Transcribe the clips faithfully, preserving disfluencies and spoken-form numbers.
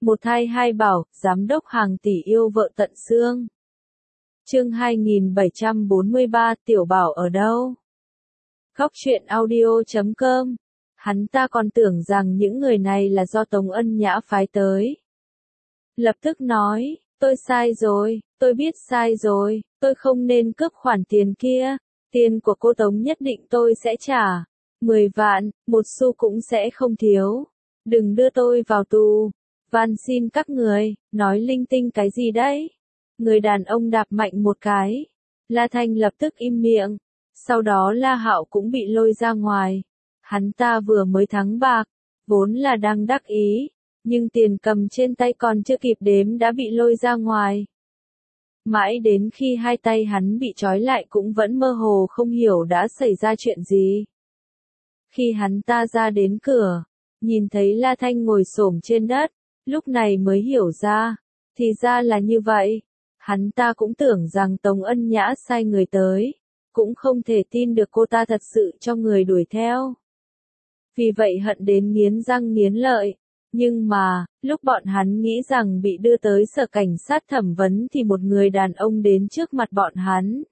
Một thai hai bảo, giám đốc hàng tỷ yêu vợ tận xương. Chương hai nghìn bảy trăm bốn mươi ba, Tiểu Bảo ở đâu? Góc truyện audio chấm com. Hắn ta còn tưởng rằng những người này là do Tống Ân Nhã phái tới. Lập tức nói, tôi sai rồi, tôi biết sai rồi, tôi không nên cướp khoản tiền kia, tiền của cô Tống nhất định tôi sẽ trả. Mười vạn, một xu cũng sẽ không thiếu. Đừng đưa tôi vào tù. Van xin các người, nói linh tinh cái gì đấy? Người đàn ông đạp mạnh một cái. La Thanh lập tức im miệng. Sau đó La Hạo cũng bị lôi ra ngoài. Hắn ta vừa mới thắng bạc, vốn là đang đắc ý, nhưng tiền cầm trên tay còn chưa kịp đếm đã bị lôi ra ngoài. Mãi đến khi hai tay hắn bị trói lại cũng vẫn mơ hồ không hiểu đã xảy ra chuyện gì. Khi hắn ta ra đến cửa, nhìn thấy La Thanh ngồi xổm trên đất, lúc này mới hiểu ra, thì ra là như vậy. Hắn ta cũng tưởng rằng Tống Ân Nhã sai người tới, cũng không thể tin được cô ta thật sự cho người đuổi theo. Vì vậy hận đến nghiến răng nghiến lợi. Nhưng mà, lúc bọn hắn nghĩ rằng bị đưa tới sở cảnh sát thẩm vấn thì một người đàn ông đến trước mặt bọn hắn.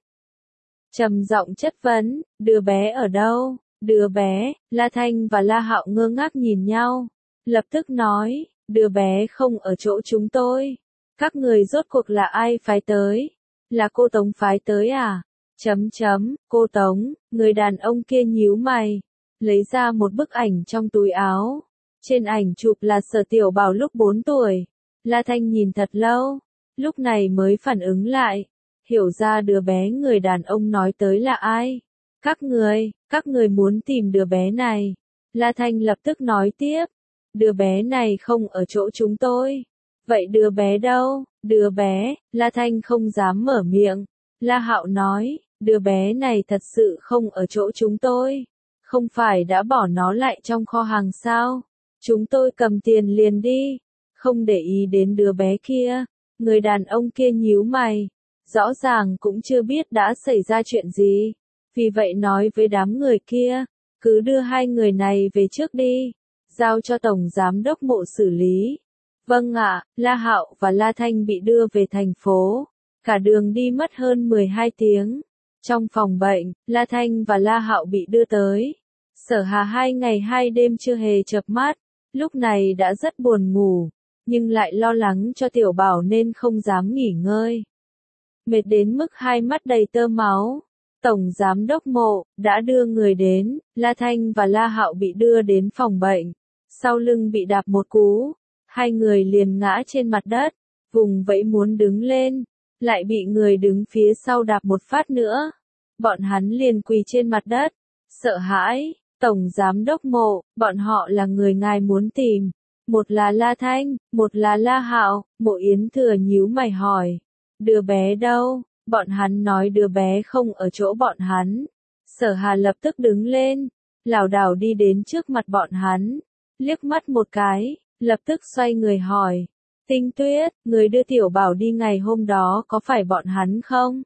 Trầm giọng chất vấn, đứa bé ở đâu? Đứa bé, La Thanh và La Hạo ngơ ngác nhìn nhau. Lập tức nói, đứa bé không ở chỗ chúng tôi. Các người rốt cuộc là ai phái tới? Là cô Tống phái tới à? Chấm chấm, cô Tống, người đàn ông kia nhíu mày. Lấy ra một bức ảnh trong túi áo. Trên ảnh chụp là Sở Tiểu Bảo lúc bốn tuổi. La Thanh nhìn thật lâu, lúc này mới phản ứng lại, hiểu ra đứa bé người đàn ông nói tới là ai. Các người, các người muốn tìm đứa bé này. La Thanh lập tức nói tiếp, đứa bé này không ở chỗ chúng tôi. Vậy đứa bé đâu? Đứa bé, La Thanh không dám mở miệng. La Hạo nói, đứa bé này thật sự không ở chỗ chúng tôi. Không phải đã bỏ nó lại trong kho hàng sao? Chúng tôi cầm tiền liền đi, không để ý đến đứa bé kia. Người đàn ông kia nhíu mày, rõ ràng cũng chưa biết đã xảy ra chuyện gì. Vì vậy nói với đám người kia, cứ đưa hai người này về trước đi, giao cho Tổng Giám đốc Mộ xử lý. Vâng ạ, La Hạo và La Thanh bị đưa về thành phố, cả đường đi mất hơn mười hai tiếng. Trong phòng bệnh, La Thanh và La Hạo bị đưa tới. Sở Hà hai ngày hai đêm chưa hề chợp mắt. Lúc này đã rất buồn ngủ, nhưng lại lo lắng cho Tiểu Bảo nên không dám nghỉ ngơi. Mệt đến mức hai mắt đầy tơ máu, Tổng Giám đốc Mộ đã đưa người đến, La Thanh và La Hạo bị đưa đến phòng bệnh. Sau lưng bị đạp một cú, hai người liền ngã trên mặt đất, vùng vẫy muốn đứng lên, lại bị người đứng phía sau đạp một phát nữa. Bọn hắn liền quỳ trên mặt đất, sợ hãi. Tổng Giám đốc Mộ, bọn họ là người ngài muốn tìm. Một là La Thanh, một là La Hạo. Mộ Yến Thừa nhíu mày hỏi. Đứa bé đâu? Bọn hắn nói đứa bé không ở chỗ bọn hắn. Sở Hà lập tức đứng lên, lảo đảo đi đến trước mặt bọn hắn, liếc mắt một cái, lập tức xoay người hỏi. Tinh Tuyết, người đưa Tiểu Bảo đi ngày hôm đó có phải bọn hắn không?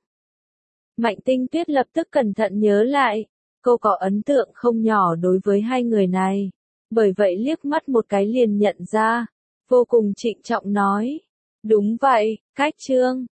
Mạnh Tinh Tuyết lập tức cẩn thận nhớ lại. Cô có ấn tượng không nhỏ đối với hai người này, bởi vậy liếc mắt một cái liền nhận ra, vô cùng trịnh trọng nói, đúng vậy, Cách Trương,